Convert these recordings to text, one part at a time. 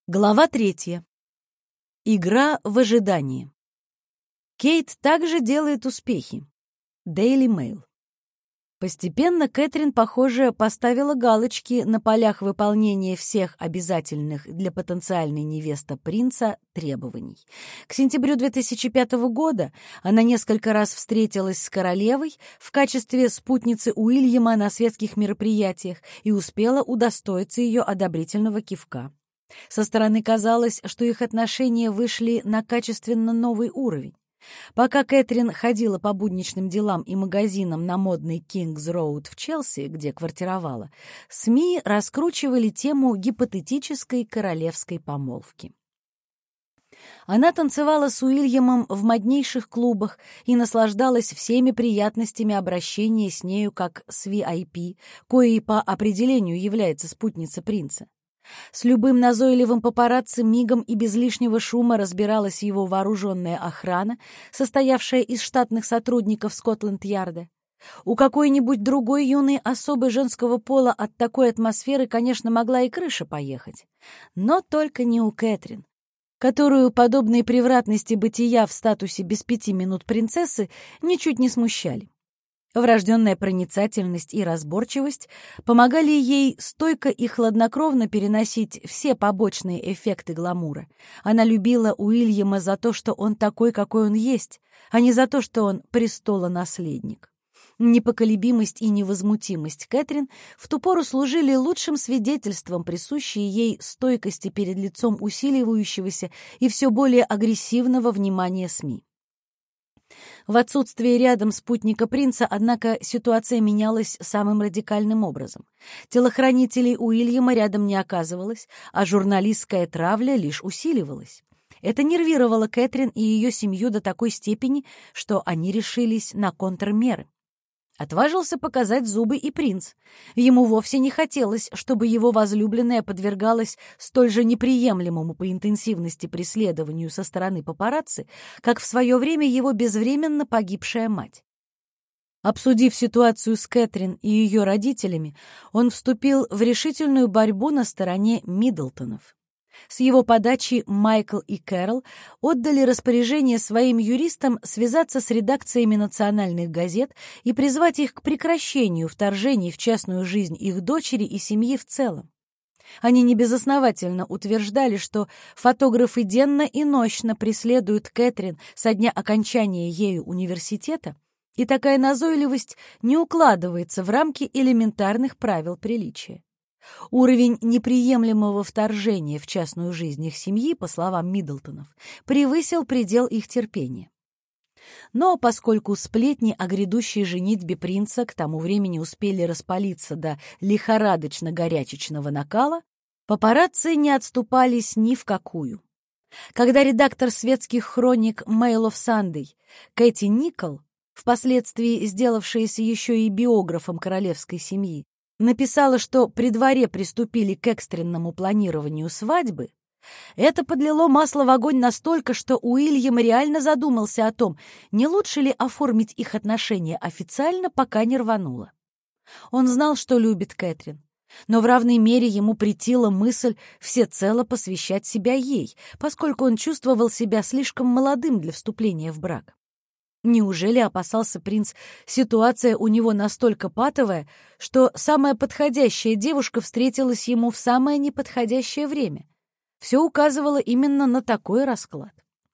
Глава 3. Игра в ожидании. Кейт также делает успехи. Daily Mail. Постепенно Кэтрин, похоже, поставила галочки на полях выполнения всех обязательных для потенциальной невесты принца требований. К сентябрю 2005 года она несколько раз встретилась с королевой в качестве спутницы Уильяма на светских мероприятиях и успела удостоиться ее одобрительного кивка. Со стороны казалось, что их отношения вышли на качественно новый уровень. Пока Кэтрин ходила по будничным делам и магазинам на модный Кингс-Роуд в Челси, где квартировала, СМИ раскручивали тему гипотетической королевской помолвки. Она танцевала с Уильямом в моднейших клубах и наслаждалась всеми приятностями обращения с нею как с VIP, коей по определению является спутница принца. С любым назойливым папарацци мигом и без лишнего шума разбиралась его вооруженная охрана, состоявшая из штатных сотрудников Скотланд-Ярда. У какой-нибудь другой юной особы женского пола от такой атмосферы, конечно, могла и крыша поехать. Но только не у Кэтрин, которую подобные превратности бытия в статусе без 5 минут принцессы ничуть не смущали. Врожденная проницательность и разборчивость помогали ей стойко и хладнокровно переносить все побочные эффекты гламура. Она любила Уильяма за то, что он такой, какой он есть, а не за то, что он престолонаследник. Непоколебимость и невозмутимость Кэтрин в ту пору служили лучшим свидетельством присущей ей стойкости перед лицом усиливающегося и все более агрессивного внимания СМИ. В отсутствие рядом спутника принца, однако, ситуация менялась самым радикальным образом. Телохранителей Уильяма рядом не оказывалось, а журналистская травля лишь усиливалась. Это нервировало Кэтрин и ее семью до такой степени, что они решились на контрмеры. Отважился показать зубы и принц. Ему вовсе не хотелось, чтобы его возлюбленная подвергалась столь же неприемлемому по интенсивности преследованию со стороны папарацци, как в свое время его безвременно погибшая мать. Обсудив ситуацию с Кэтрин и ее родителями, он вступил в решительную борьбу на стороне Миддлтонов. С его подачи Майкл и Кэрол отдали распоряжение своим юристам связаться с редакциями национальных газет и призвать их к прекращению вторжений в частную жизнь их дочери и семьи в целом. Они небезосновательно утверждали, что фотографы денно и нощно преследуют Кэтрин со дня окончания ею университета, и такая назойливость не укладывается в рамки элементарных правил приличия. Уровень неприемлемого вторжения в частную жизнь их семьи, по словам Миддлтонов, превысил предел их терпения. Но поскольку сплетни о грядущей женитьбе принца к тому времени успели распалиться до лихорадочно-горячечного накала, папарацци не отступались ни в какую. Когда редактор светских хроник Mail of Sunday Кэти Никол, впоследствии сделавшаяся еще и биографом королевской семьи, написала, что при дворе приступили к экстренному планированию свадьбы, это подлило масло в огонь настолько, что Уильям реально задумался о том, не лучше ли оформить их отношения официально, пока не рвануло. Он знал, что любит Кэтрин, но в равной мере ему претила мысль всецело посвящать себя ей, поскольку он чувствовал себя слишком молодым для вступления в брак. Неужели, опасался принц, ситуация у него настолько патовая, что самая подходящая девушка встретилась ему в самое неподходящее время? Все указывало именно на такой расклад.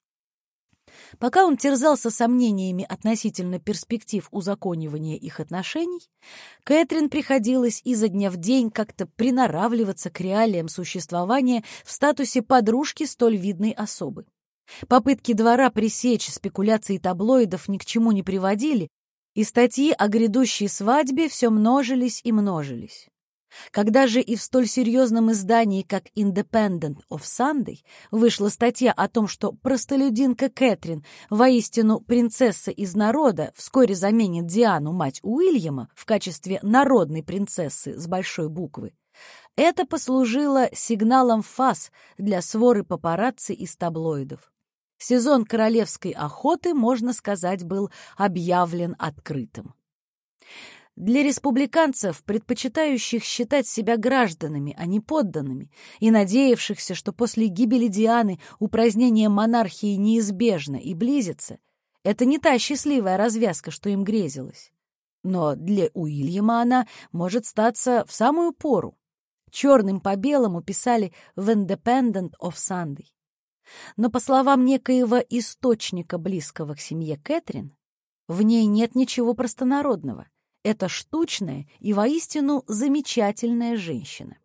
Пока он терзался сомнениями относительно перспектив узаконивания их отношений, Кэтрин приходилось изо дня в день как-то приноравливаться к реалиям существования в статусе подружки столь видной особы. Попытки двора пресечь спекуляции таблоидов ни к чему не приводили, и статьи о грядущей свадьбе все множились и множились. Когда же и в столь серьезном издании, как Independent of Sunday, вышла статья о том, что простолюдинка Кэтрин, воистину принцесса из народа, вскоре заменит Диану, мать Уильяма, в качестве народной принцессы с большой буквы, это послужило сигналом фас для своры папарацци из таблоидов. Сезон королевской охоты, можно сказать, был объявлен открытым. Для республиканцев, предпочитающих считать себя гражданами, а не подданными, и надеявшихся, что после гибели Дианы упразднение монархии неизбежно и близится, это не та счастливая развязка, что им грезилось. Но для Уильяма она может статься в самую пору. Черным по белому писали в Independent of Sunday. Но, по словам некоего источника, близкого к семье Кэтрин, в ней нет ничего простонародного. Это штучная и воистину замечательная женщина.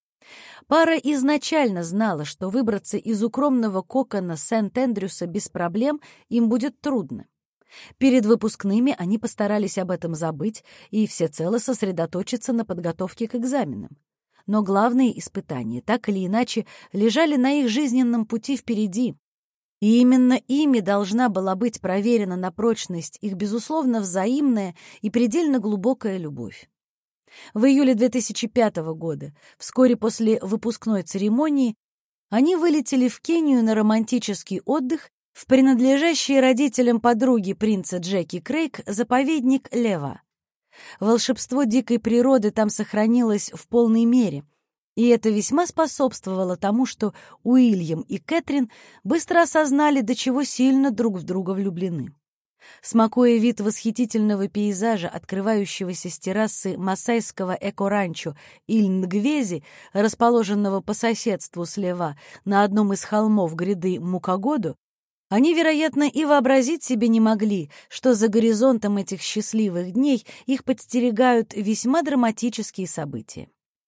Пара изначально знала, что выбраться из укромного кокона Сент-Эндрюса без проблем им будет трудно. Перед выпускными они постарались об этом забыть и всецело сосредоточиться на подготовке к экзаменам. Но главные испытания, так или иначе, лежали на их жизненном пути впереди. И именно ими должна была быть проверена на прочность их, безусловно, взаимная и предельно глубокая любовь. В июле 2005 года, вскоре после выпускной церемонии, они вылетели в Кению на романтический отдых в принадлежащий родителям подруги принца Джеки Крейг заповедник Лева. Волшебство дикой природы там сохранилось в полной мере, и это весьма способствовало тому, что Уильям и Кэтрин быстро осознали, до чего сильно друг в друга влюблены. Смакуя вид восхитительного пейзажа, открывающегося с террасы масайского эко-ранчо Иль-Нгвези, расположенного по соседству слева на одном из холмов гряды Мукагоду, они, вероятно, и вообразить себе не могли, что за горизонтом этих счастливых дней их подстерегают весьма драматические события.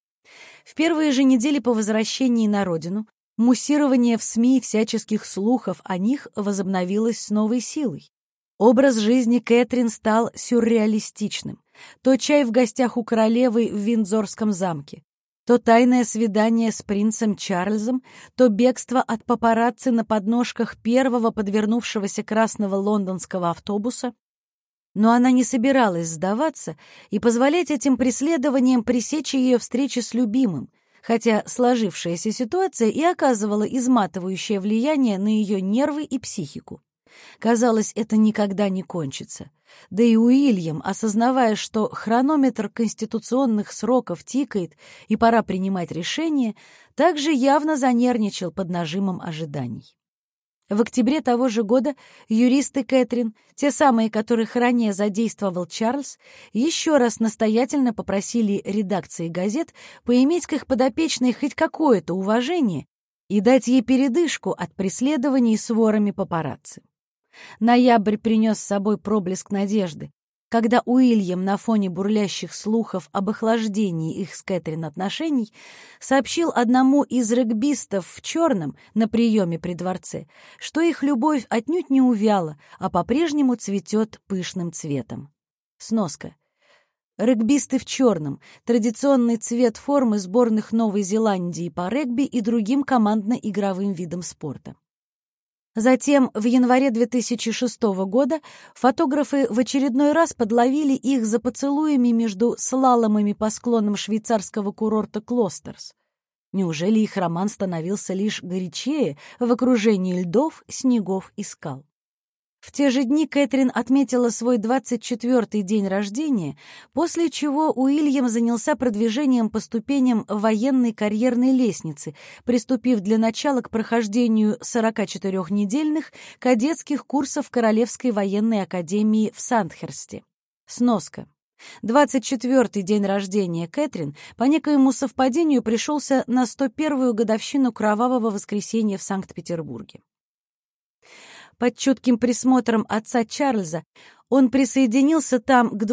В первые же недели по возвращении на родину муссирование в СМИ всяческих слухов о них возобновилось с новой силой. Образ жизни Кэтрин стал сюрреалистичным. То чай в гостях у королевы в Виндзорском замке, то тайное свидание с принцем Чарльзом, то бегство от папарацци на подножках первого подвернувшегося красного лондонского автобуса. Но она не собиралась сдаваться и позволять этим преследованиям пресечь ее встречи с любимым, хотя сложившаяся ситуация и оказывала изматывающее влияние на ее нервы и психику. Казалось, это никогда не кончится. Да и Уильям, осознавая, что хронометр конституционных сроков тикает и пора принимать решение, также явно занервничал под нажимом ожиданий. В октябре того же года юристы Кэтрин, те самые, которых ранее задействовал Чарльз, еще раз настоятельно попросили редакции газет поиметь к их подопечной хоть какое-то уважение и дать ей передышку от преследований сворами папарацци. Ноябрь принес с собой проблеск надежды, когда Уильям на фоне бурлящих слухов об охлаждении их с Кэтрин отношений сообщил одному из регбистов в черном на приеме при дворце, что их любовь отнюдь не увяла, а по-прежнему цветет пышным цветом. Сноска. Регбисты в черном — традиционный цвет формы сборных Новой Зеландии по регби и другим командно-игровым видам спорта. Затем, в январе 2006 года, фотографы в очередной раз подловили их за поцелуями между слаломами по склонам швейцарского курорта Клостерс. Неужели их роман становился лишь горячее в окружении льдов, снегов и скал? В те же дни Кэтрин отметила свой 24-й день рождения, после чего Уильям занялся продвижением по ступеням военной карьерной лестницы, приступив для начала к прохождению 44-недельных кадетских курсов Королевской военной академии в Сандхерсте. Сноска. 24-й день рождения Кэтрин по некоему совпадению пришелся на 101-ю годовщину Кровавого воскресенья в Санкт-Петербурге. Под чутким присмотром отца Чарльза он присоединился там к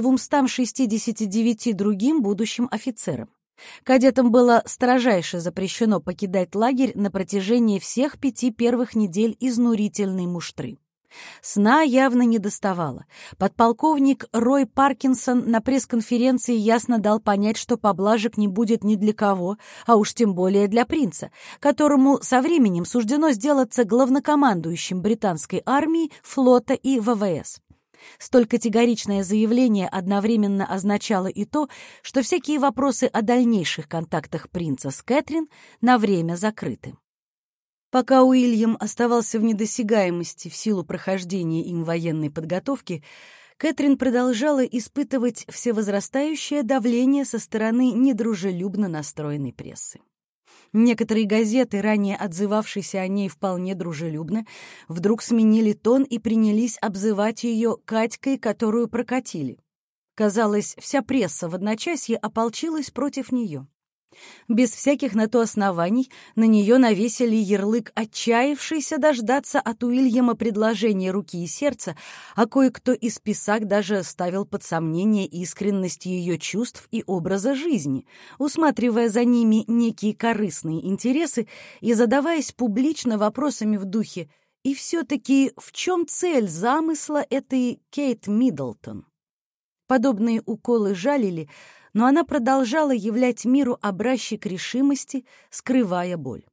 269 другим будущим офицерам. Кадетам было строжайше запрещено покидать лагерь на протяжении всех 5 первых недель изнурительной муштры. Сна явно недоставало. Подполковник Рой Паркинсон на пресс-конференции ясно дал понять, что поблажек не будет ни для кого, а уж тем более для принца, которому со временем суждено сделаться главнокомандующим британской армии, флота и ВВС. Столь категоричное заявление одновременно означало и то, что всякие вопросы о дальнейших контактах принца с Кэтрин на время закрыты. Пока Уильям оставался в недосягаемости в силу прохождения им военной подготовки, Кэтрин продолжала испытывать всевозрастающее давление со стороны недружелюбно настроенной прессы. Некоторые газеты, ранее отзывавшиеся о ней вполне дружелюбно, вдруг сменили тон и принялись обзывать ее «Катькой, которую прокатили». Казалось, вся пресса в одночасье ополчилась против нее. Без всяких на то оснований на нее навесили ярлык «отчаявшийся дождаться от Уильяма предложения руки и сердца», а кое-кто из писак даже ставил под сомнение искренность ее чувств и образа жизни, усматривая за ними некие корыстные интересы и задаваясь публично вопросами в духе «И все-таки в чем цель замысла этой Кейт Миддлтон?». Подобные уколы жалили, но она продолжала являть миру образчик решимости, скрывая боль.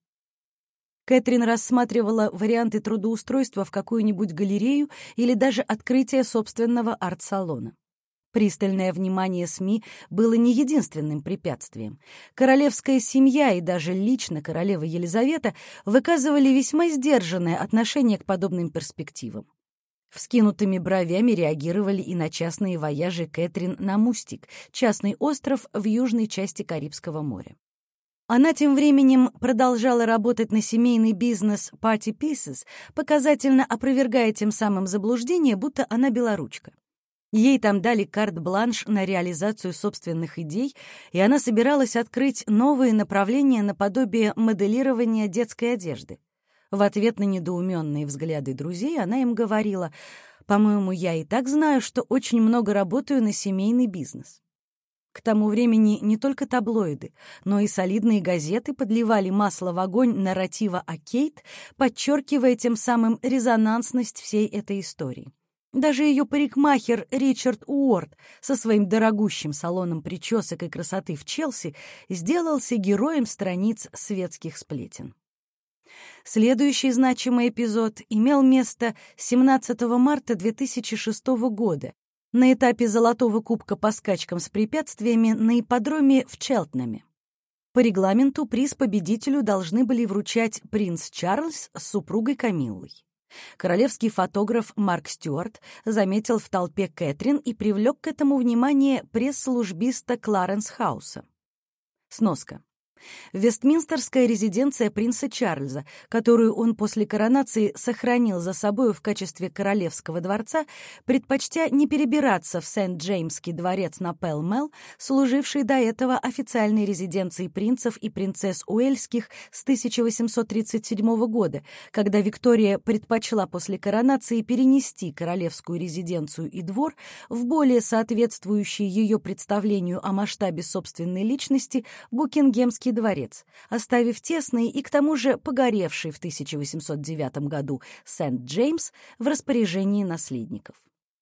Кэтрин рассматривала варианты трудоустройства в какую-нибудь галерею или даже открытие собственного арт-салона. Пристальное внимание СМИ было не единственным препятствием. Королевская семья и даже лично королева Елизавета выказывали весьма сдержанное отношение к подобным перспективам. Вскинутыми бровями реагировали и на частные вояжи Кэтрин на Мустик, частный остров в южной части Карибского моря. Она тем временем продолжала работать на семейный бизнес Party Pieces, показательно опровергая тем самым заблуждение, будто она белоручка. Ей там дали карт-бланш на реализацию собственных идей, и она собиралась открыть новые направления наподобие моделирования детской одежды. В ответ на недоуменные взгляды друзей она им говорила: «По-моему, я и так знаю, что очень много работаю на семейный бизнес». К тому времени не только таблоиды, но и солидные газеты подливали масло в огонь нарратива о Кейт, подчеркивая тем самым резонансность всей этой истории. Даже ее парикмахер Ричард Уорд со своим дорогущим салоном причесок и красоты в Челси сделался героем страниц светских сплетен. Следующий значимый эпизод имел место 17 марта 2006 года на этапе Золотого кубка по скачкам с препятствиями на ипподроме в Челтнаме. По регламенту приз победителю должны были вручать принц Чарльз с супругой Камиллой. Королевский фотограф Марк Стюарт заметил в толпе Кэтрин и привлек к этому внимание пресс-службиста Кларенс Хауса. Сноска. Вестминстерская резиденция принца Чарльза, которую он после коронации сохранил за собою в качестве королевского дворца, предпочтя не перебираться в Сент-Джеймский дворец на Пэлл-Мэлл, служивший до этого официальной резиденцией принцев и принцесс Уэльских с 1837 года, когда Виктория предпочла после коронации перенести королевскую резиденцию и двор в более соответствующий ее представлению о масштабе собственной личности Букингемский дворец, оставив тесный и к тому же погоревший в 1809 году Сент-Джеймс в распоряжении наследников.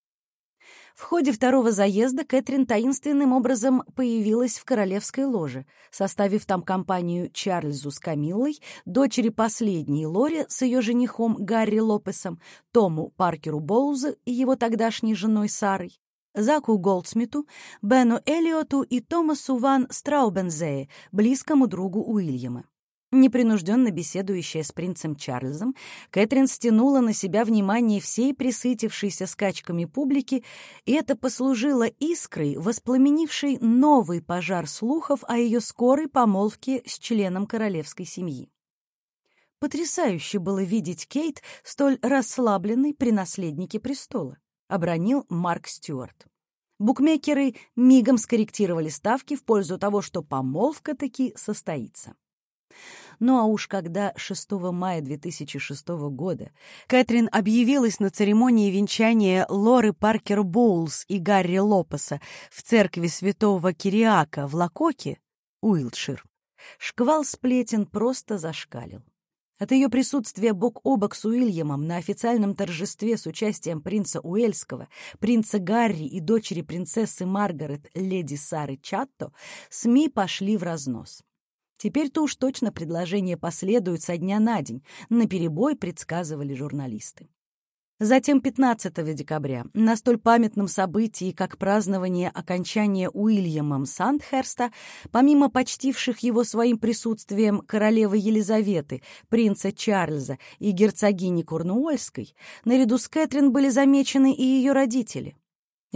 В ходе второго заезда Кэтрин таинственным образом появилась в королевской ложе, составив там компанию Чарльзу с Камиллой, дочери последней Лоре с ее женихом Гарри Лопесом, Тому Паркеру Боузу и его тогдашней женой Сарой, Заку Голдсмиту, Бену Эллиоту и Томасу ван Страубензее, близкому другу Уильяма. Непринужденно беседующая с принцем Чарльзом, Кэтрин стянула на себя внимание всей присытившейся скачками публики, и это послужило искрой, воспламенившей новый пожар слухов о ее скорой помолвке с членом королевской семьи. Потрясающе было видеть Кейт столь расслабленной при наследнике престола, обронил Марк Стюарт. Букмекеры мигом скорректировали ставки в пользу того, что помолвка таки состоится. Ну а уж когда 6 мая 2006 года Кэтрин объявилась на церемонии венчания Лоры Паркер Боулс и Гарри Лопеса в церкви святого Кириака в Лакоке, Уилтшир, шквал сплетен просто зашкалил. От ее присутствия бок о бок с Уильямом на официальном торжестве с участием принца Уэльского, принца Гарри и дочери принцессы Маргарет, леди Сары Чатто, СМИ пошли в разнос. Теперь-то уж точно предложение последует со дня на день, наперебой предсказывали журналисты. Затем 15 декабря, на столь памятном событии, как празднование окончания Уильямом Сандхерста, помимо почтивших его своим присутствием королевы Елизаветы, принца Чарльза и герцогини Корнуольской, наряду с Кэтрин были замечены и ее родители.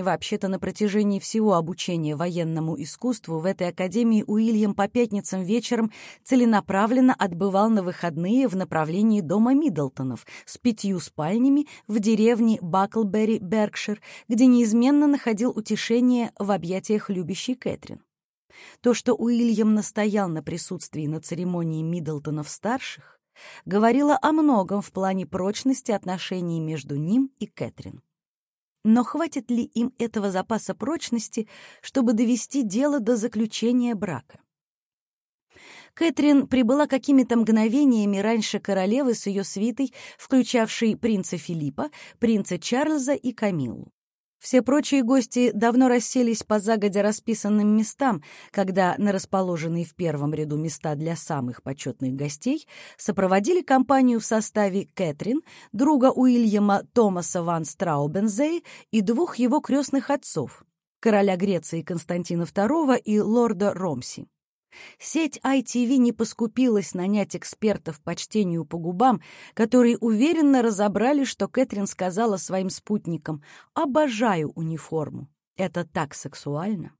Вообще-то на протяжении всего обучения военному искусству в этой академии Уильям по пятницам вечером целенаправленно отбывал на выходные в направлении дома Миддлтонов с 5 спальнями в деревне Баклберри, Беркшир, где неизменно находил утешение в объятиях любящей Кэтрин. То, что Уильям настоял на присутствии на церемонии Миддлтонов-старших, говорило о многом в плане прочности отношений между ним и Кэтрин. Но хватит ли им этого запаса прочности, чтобы довести дело до заключения брака? Кэтрин прибыла какими-то мгновениями раньше королевы с ее свитой, включавшей принца Филиппа, принца Чарльза и Камиллу. Все прочие гости давно расселись по загодя расписанным местам, когда на расположенные в первом ряду места для самых почетных гостей сопроводили компанию в составе Кэтрин, друга Уильяма Томаса ван Страубензей и 2 его крестных отцов, короля Греции Константина II и лорда Ромси. Сеть ITV не поскупилась нанять экспертов по чтению по губам, которые уверенно разобрали, что Кэтрин сказала своим спутникам: «Обожаю униформу. Это так сексуально».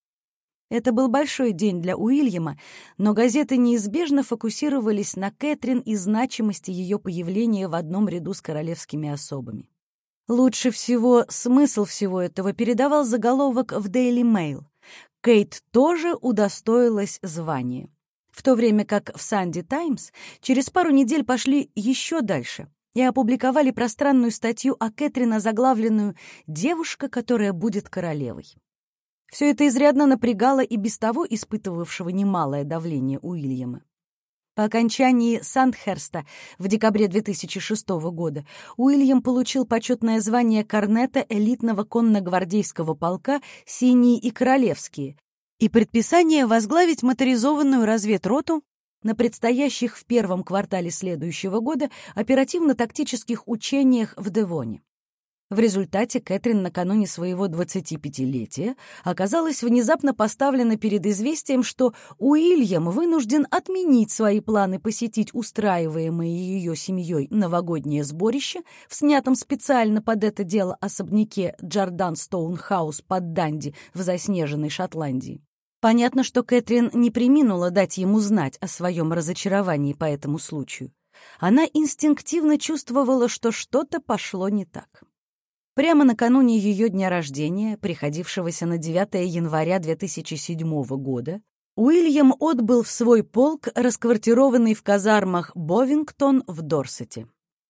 Это был большой день для Уильяма, но газеты неизбежно фокусировались на Кэтрин и значимости ее появления в одном ряду с королевскими особами. Лучше всего смысл всего этого передавал заголовок в Daily Mail. Кейт тоже удостоилась звания. В то время как в Sunday Times через пару недель пошли еще дальше и опубликовали пространную статью о Кэтрин, озаглавленную «Девушка, которая будет королевой». Все это изрядно напрягало и без того испытывавшего немалое давление Уильяма. По окончании Сандхерста в декабре 2006 года Уильям получил почетное звание корнета элитного конногвардейского полка «Синие и королевские» и предписание возглавить моторизованную разведроту на предстоящих в первом квартале следующего года оперативно-тактических учениях в Девоне. В результате Кэтрин накануне своего 25-летия оказалась внезапно поставлена перед известием, что Уильям вынужден отменить свои планы посетить устраиваемое ее семьей новогоднее сборище в снятом специально под это дело особняке Джорданстоун-хаус под Данди в заснеженной Шотландии. Понятно, что Кэтрин не преминула дать ему знать о своем разочаровании по этому случаю. Она инстинктивно чувствовала, что что-то пошло не так. Прямо накануне ее дня рождения, приходившегося на 9 января 2007 года, Уильям отбыл в свой полк, расквартированный в казармах Бовингтон в Дорсете.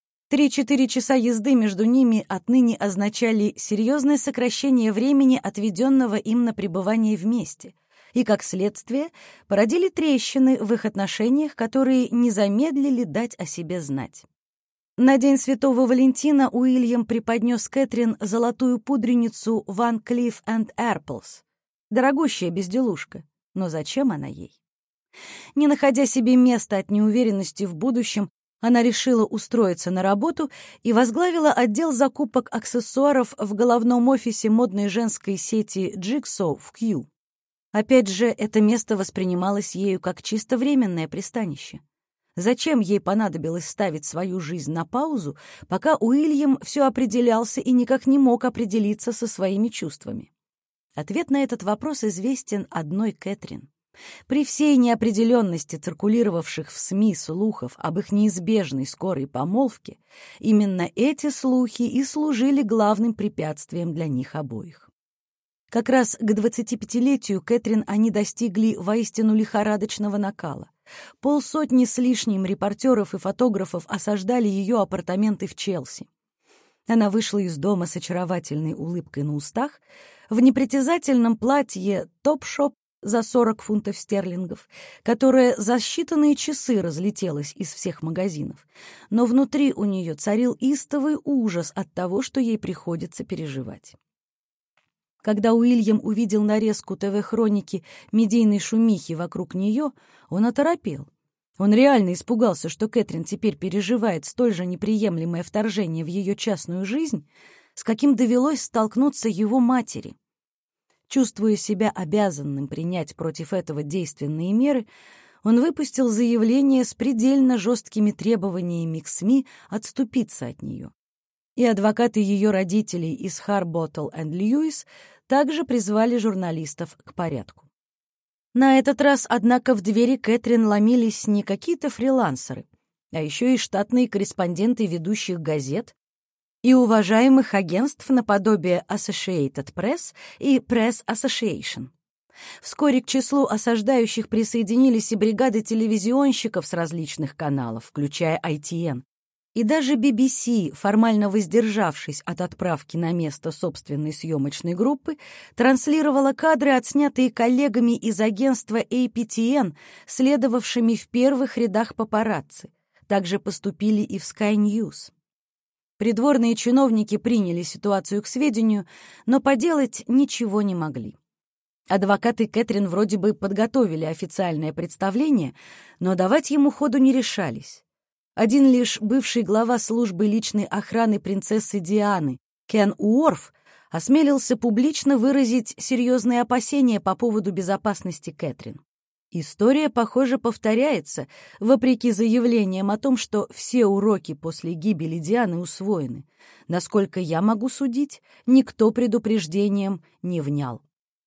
3-4 часа езды между ними отныне означали серьезное сокращение времени, отведенного им на пребывание вместе, и, как следствие, породили трещины в их отношениях, которые не замедлили дать о себе знать. На День Святого Валентина Уильям преподнес Кэтрин золотую пудреницу Van Cleef & Arpels. Дорогущая безделушка, но зачем она ей? Не находя себе места от неуверенности в будущем, она решила устроиться на работу и возглавила отдел закупок аксессуаров в головном офисе модной женской сети Jigsaw в Кью. Опять же, это место воспринималось ею как чисто временное пристанище. Зачем ей понадобилось ставить свою жизнь на паузу, пока Уильям все определялся и никак не мог определиться со своими чувствами? Ответ на этот вопрос известен одной Кэтрин. При всей неопределенности циркулировавших в СМИ слухов об их неизбежной скорой помолвке, именно эти слухи и служили главным препятствием для них обоих. Как раз к 25-летию Кэтрин они достигли воистину лихорадочного накала. 50 с лишним репортеров и фотографов осаждали ее апартаменты в Челси. Она вышла из дома с очаровательной улыбкой на устах, в непритязательном платье топ-шоп за 40 фунтов стерлингов, которое за считанные часы разлетелось из всех магазинов. Но внутри у нее царил истовый ужас от того, что ей приходится переживать. Когда Уильям увидел нарезку ТВ-хроники медийной шумихи вокруг нее, он оторопел. Он реально испугался, что Кэтрин теперь переживает столь же неприемлемое вторжение в ее частную жизнь, с каким довелось столкнуться его матери. Чувствуя себя обязанным принять против этого действенные меры, он выпустил заявление с предельно жесткими требованиями к СМИ отступиться от нее. и адвокаты ее родителей из Харботтл энд Льюис также призвали журналистов к порядку. На этот раз, однако, в двери Кэтрин ломились не какие-то фрилансеры, а еще и штатные корреспонденты ведущих газет и уважаемых агентств наподобие Associated Press и Press Association. Вскоре к числу осаждающих присоединились и бригады телевизионщиков с различных каналов, включая ITN. И даже BBC, формально воздержавшись от отправки на место собственной съемочной группы, транслировала кадры, отснятые коллегами из агентства APTN, следовавшими в первых рядах папарацци. Также поступили и в Sky News. Придворные чиновники приняли ситуацию к сведению, но поделать ничего не могли. Адвокаты Кэтрин вроде бы подготовили официальное представление, но давать ему ходу не решались. Один лишь бывший глава службы личной охраны принцессы Дианы, Кен Уорф, осмелился публично выразить серьезные опасения по поводу безопасности Кэтрин. История, похоже, повторяется, вопреки заявлениям о том, что все уроки после гибели Дианы усвоены. Насколько я могу судить, никто предупреждением не внял.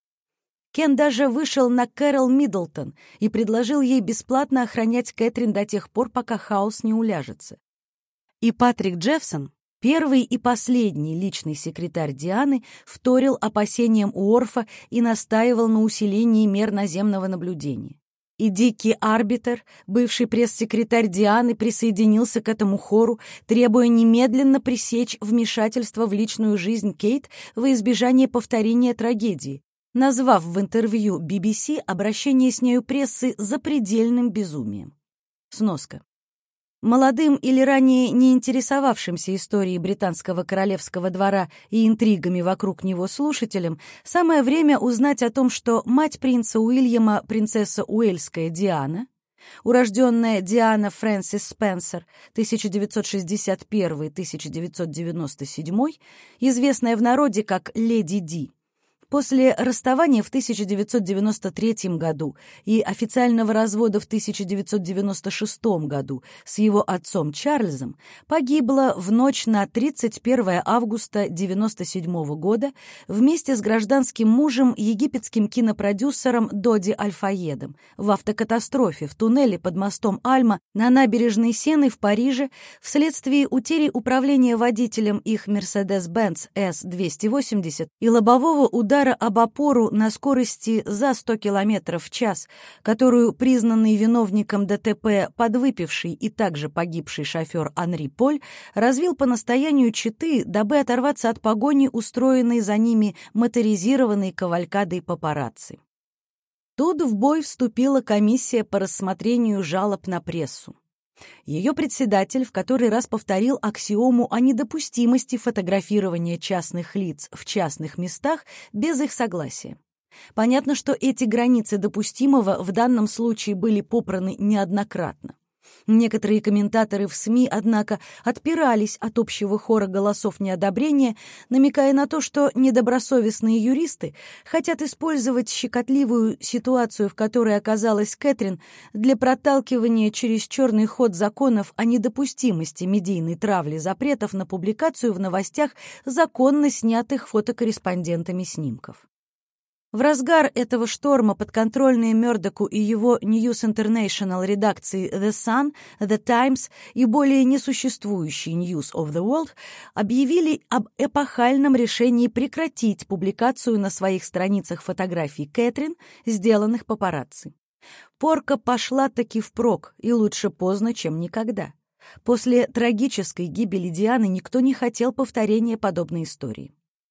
Кен даже вышел на Кэрол Миддлтон и предложил ей бесплатно охранять Кэтрин до тех пор, пока хаос не уляжется. И Патрик Джеффсон, первый и последний личный секретарь Дианы, вторил опасениям Уорфа и настаивал на усилении мер наземного наблюдения. И Дикий Арбитер, бывший пресс-секретарь Дианы, присоединился к этому хору, требуя немедленно пресечь вмешательство в личную жизнь Кейт во избежание повторения трагедии, назвав в интервью BBC обращение с нею прессы запредельным безумием. Сноска. Молодым или ранее не интересовавшимся историей британского королевского двора и интригами вокруг него слушателям самое время узнать о том, что мать принца Уильяма, принцесса Уэльская Диана, урожденная Диана Фрэнсис Спенсер, 1961-1997, известная в народе как Леди Ди, после расставания в 1993 году и официального развода в 1996 году с его отцом Чарльзом погибла в ночь на 31 августа 1997 года вместе с гражданским мужем, египетским кинопродюсером Доди Аль-Фаедом в автокатастрофе в туннеле под мостом Альма на набережной Сены в Париже вследствие утери управления водителем их Mercedes-Benz S-280 и лобового удара об опору на скорости за 100 км в час, которую признанный виновником ДТП подвыпивший и также погибший шофер Анри Поль развил по настоянию четы, дабы оторваться от погони, устроенной за ними моторизированной кавалькадой папарацци. Тут в бой вступила комиссия по рассмотрению жалоб на прессу. Ее председатель в который раз повторил аксиому о недопустимости фотографирования частных лиц в частных местах без их согласия. Понятно, что эти границы допустимого в данном случае были попраны неоднократно. Некоторые комментаторы в СМИ, однако, отпирались от общего хора голосов неодобрения, намекая на то, что недобросовестные юристы хотят использовать щекотливую ситуацию, в которой оказалась Кэтрин, для проталкивания через черный ход законов о недопустимости медийной травли запретов на публикацию в новостях законно снятых фотокорреспондентами снимков. В разгар этого шторма подконтрольные Мёрдоку и его News International редакции The Sun, The Times и более несуществующие News of the World объявили об эпохальном решении прекратить публикацию на своих страницах фотографий Кэтрин, сделанных папарацци. Порка пошла таки впрок, и лучше поздно, чем никогда. После трагической гибели Дианы никто не хотел повторения подобной истории.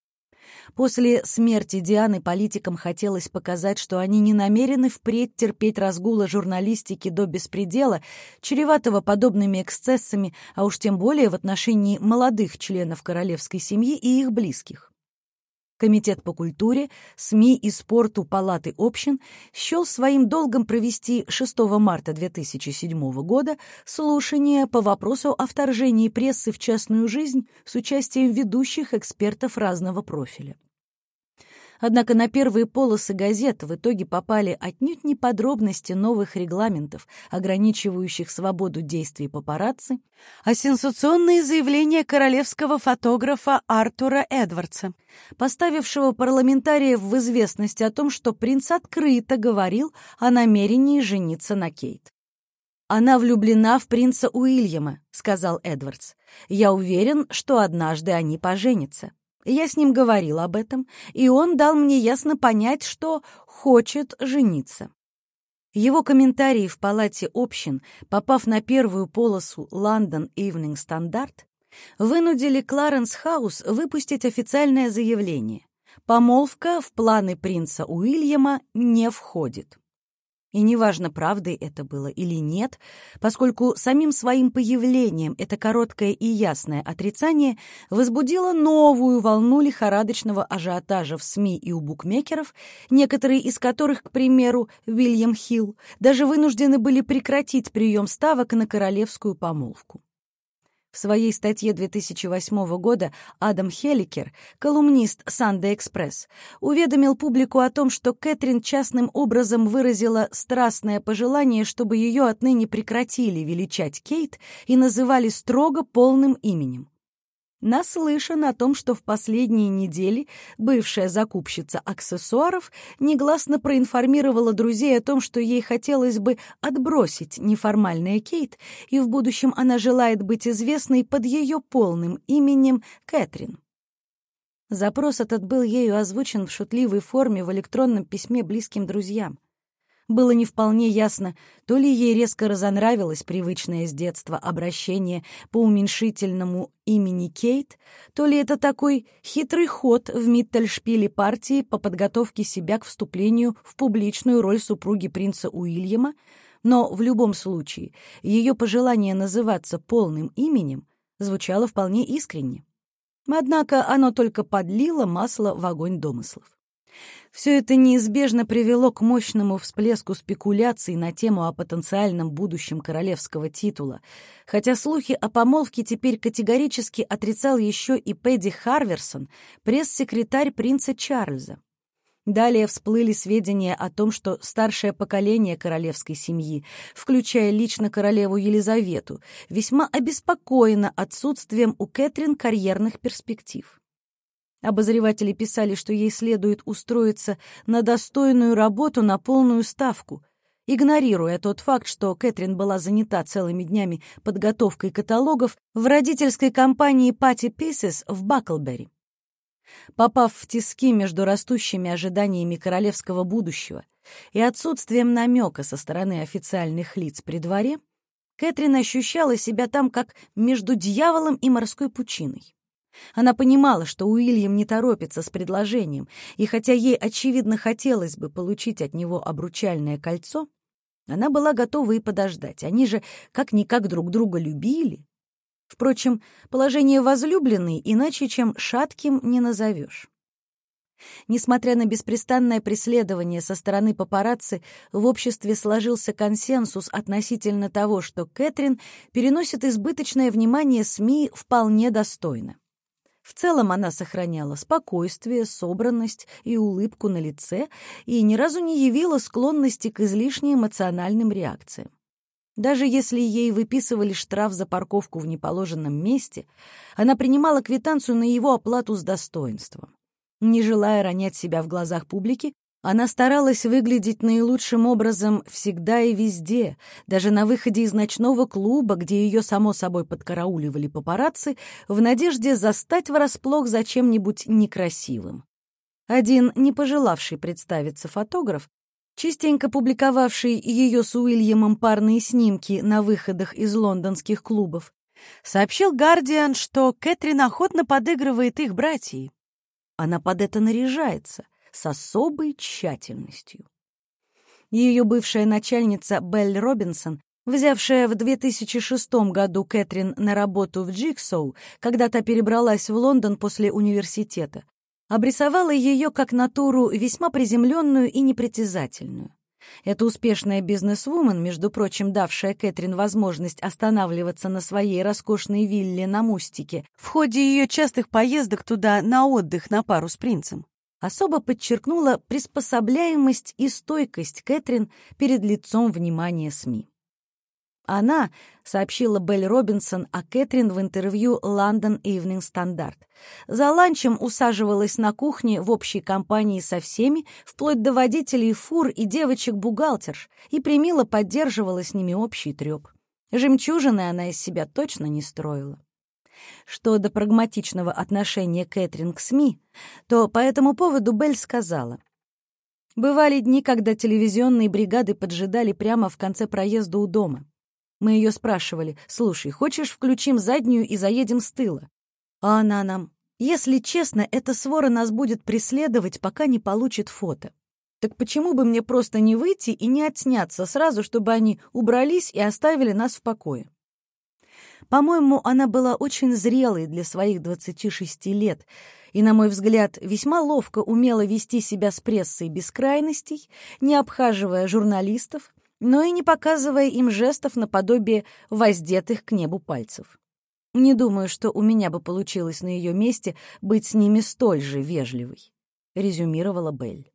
После смерти Дианы политикам хотелось показать, что они не намерены впредь терпеть разгула журналистики до беспредела, чреватого подобными эксцессами, а уж тем более в отношении молодых членов королевской семьи и их близких. Комитет по культуре, СМИ и спорту Палаты общин счел своим долгом провести 6 марта 2007 года слушание по вопросу о вторжении прессы в частную жизнь с участием ведущих экспертов разного профиля. Однако на первые полосы газет в итоге попали отнюдь не подробности новых регламентов, ограничивающих свободу действий папарацци, а сенсационные заявления королевского фотографа Артура Эдвардса, поставившего парламентариев в известность о том, что принц открыто говорил о намерении жениться на Кейт. «Она влюблена в принца Уильяма», — сказал Эдвардс. «Я уверен, что однажды они поженятся. Я с ним говорил об этом, и он дал мне ясно понять, что хочет жениться». Его комментарии в Палате общин, попав на первую полосу London Evening Standard, вынудили Кларенс Хаус выпустить официальное заявление: помолвка в планы принца Уильяма не входит. И неважно, правдой это было или нет, поскольку самим своим появлением это короткое и ясное отрицание возбудило новую волну лихорадочного ажиотажа в СМИ и у букмекеров, некоторые из которых, к примеру, Уильям Хилл, даже вынуждены были прекратить прием ставок на королевскую помолвку. В своей статье 2008 года Адам Хеликер, колумнист Sunday Express, уведомил публику о том, что Кэтрин частным образом выразила страстное пожелание, чтобы ее отныне прекратили величать Кейт и называли строго полным именем. Наслышан о том, что в последние недели бывшая закупщица аксессуаров негласно проинформировала друзей о том, что ей хотелось бы отбросить неформальное Кейт, и в будущем она желает быть известной под ее полным именем Кэтрин. Запрос этот был ею озвучен в шутливой форме в электронном письме близким друзьям. Было не вполне ясно, то ли ей резко разонравилось привычное с детства обращение по уменьшительному имени Кейт, то ли это такой хитрый ход в Миттельшпиле партии по подготовке себя к вступлению в публичную роль супруги принца Уильяма, но в любом случае ее пожелание называться полным именем звучало вполне искренне. Однако оно только подлило масло в огонь домыслов. Все это неизбежно привело к мощному всплеску спекуляций на тему о потенциальном будущем королевского титула, хотя слухи о помолвке теперь категорически отрицал еще и Пэдди Харверсон, пресс-секретарь принца Чарльза. Далее всплыли сведения о том, что старшее поколение королевской семьи, включая лично королеву Елизавету, весьма обеспокоено отсутствием у Кэтрин карьерных перспектив. Обозреватели писали, что ей следует устроиться на достойную работу на полную ставку, игнорируя тот факт, что Кэтрин была занята целыми днями подготовкой каталогов в родительской компании Patti Pieces в Баклберри. Попав в тиски между растущими ожиданиями королевского будущего и отсутствием намека со стороны официальных лиц при дворе, Кэтрин ощущала себя там как между дьяволом и морской пучиной. Она понимала, что Уильям не торопится с предложением, и хотя ей, очевидно, хотелось бы получить от него обручальное кольцо, она была готова и подождать. Они же как-никак друг друга любили. Впрочем, положение возлюбленной иначе, чем шатким, не назовешь. Несмотря на беспрестанное преследование со стороны папарацци, в обществе сложился консенсус относительно того, что Кэтрин переносит избыточное внимание СМИ вполне достойно. В целом она сохраняла спокойствие, собранность и улыбку на лице и ни разу не явила склонности к излишне эмоциональным реакциям. Даже если ей выписывали штраф за парковку в неположенном месте, она принимала квитанцию на его оплату с достоинством. Не желая ронять себя в глазах публики, она старалась выглядеть наилучшим образом всегда и везде, даже на выходе из ночного клуба, где ее, само собой, подкарауливали папарацци, в надежде застать врасплох за чем-нибудь некрасивым. Один, не пожелавший представиться фотограф, частенько публиковавший ее с Уильямом парные снимки на выходах из лондонских клубов, сообщил «Гардиан», что Кэтрин охотно подыгрывает их братьям. Она под это наряжается с особой тщательностью. Ее бывшая начальница Белль Робинсон, взявшая в 2006 году Кэтрин на работу в Джигсоу, когда та перебралась в Лондон после университета, обрисовала ее как натуру весьма приземленную и непритязательную. Эта успешная бизнесвумен, между прочим, давшая Кэтрин возможность останавливаться на своей роскошной вилле на Мустике в ходе ее частых поездок туда на отдых на пару с принцем, особо подчеркнула приспособляемость и стойкость Кэтрин перед лицом внимания СМИ. Она сообщила Белль Робинсон о Кэтрин в интервью London Evening Standard. За ланчем усаживалась на кухне в общей компании со всеми, вплоть до водителей фур и девочек-бухгалтерш, и примило поддерживала с ними общий трёп. Жемчужины она из себя точно не строила. Что до прагматичного отношения Кэтрин к СМИ, то по этому поводу Белль сказала: «Бывали дни, когда телевизионные бригады поджидали прямо в конце проезда у дома. Мы ее спрашивали: «Слушай, хочешь, включим заднюю и заедем с тыла?» А она нам: «Если честно, эта свора нас будет преследовать, пока не получит фото. Так почему бы мне просто не выйти и не отсняться сразу, чтобы они убрались и оставили нас в покое?» По-моему, она была очень зрелой для своих 26 лет и, на мой взгляд, весьма ловко умела вести себя с прессой без крайностей, не обхаживая журналистов, но и не показывая им жестов наподобие воздетых к небу пальцев. Не думаю, что у меня бы получилось на ее месте быть с ними столь же вежливой, резюмировала Белль.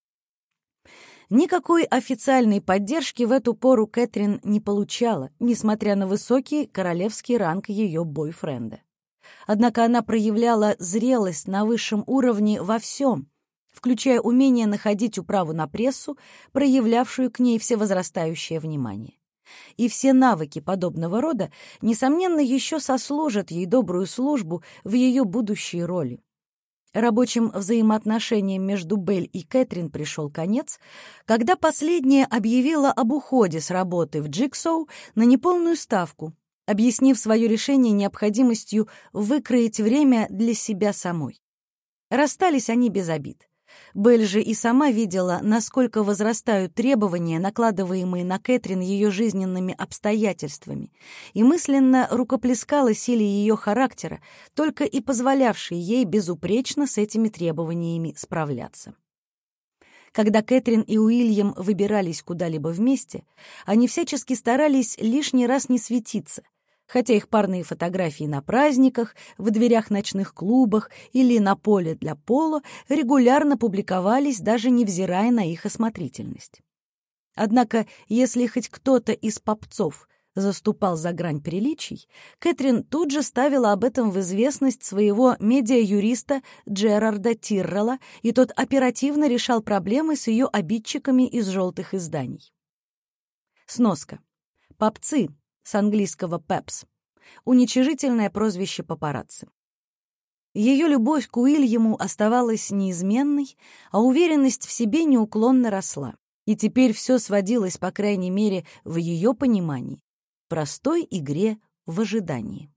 Никакой официальной поддержки в эту пору Кэтрин не получала, несмотря на высокий королевский ранг ее бойфренда. Однако она проявляла зрелость на высшем уровне во всем, включая умение находить управу на прессу, проявлявшую к ней всевозрастающее внимание. И все навыки подобного рода, несомненно, еще сослужат ей добрую службу в ее будущей роли. Рабочим взаимоотношениям между Белль и Кэтрин пришел конец, когда последняя объявила об уходе с работы в Джигсоу на неполную ставку, объяснив свое решение необходимостью выкроить время для себя самой. Расстались они без обид. Белль же и сама видела, насколько возрастают требования, накладываемые на Кэтрин ее жизненными обстоятельствами, и мысленно рукоплескала силе ее характера, только и позволявшей ей безупречно с этими требованиями справляться. Когда Кэтрин и Уильям выбирались куда-либо вместе, они всячески старались лишний раз не светиться, хотя их парные фотографии на праздниках, в дверях ночных клубах или на поле для поло регулярно публиковались, даже невзирая на их осмотрительность. Однако, если хоть кто-то из попцов заступал за грань приличий, Кэтрин тут же ставила об этом в известность своего медиа-юриста Джерарда Тиррелла, и тот оперативно решал проблемы с ее обидчиками из желтых изданий. Сноска. Попцы, с английского «пепс», уничижительное прозвище папарацци. Ее любовь к Уильяму оставалась неизменной, а уверенность в себе неуклонно росла. И теперь все сводилось, по крайней мере, в ее понимании, к простой игре в ожидании.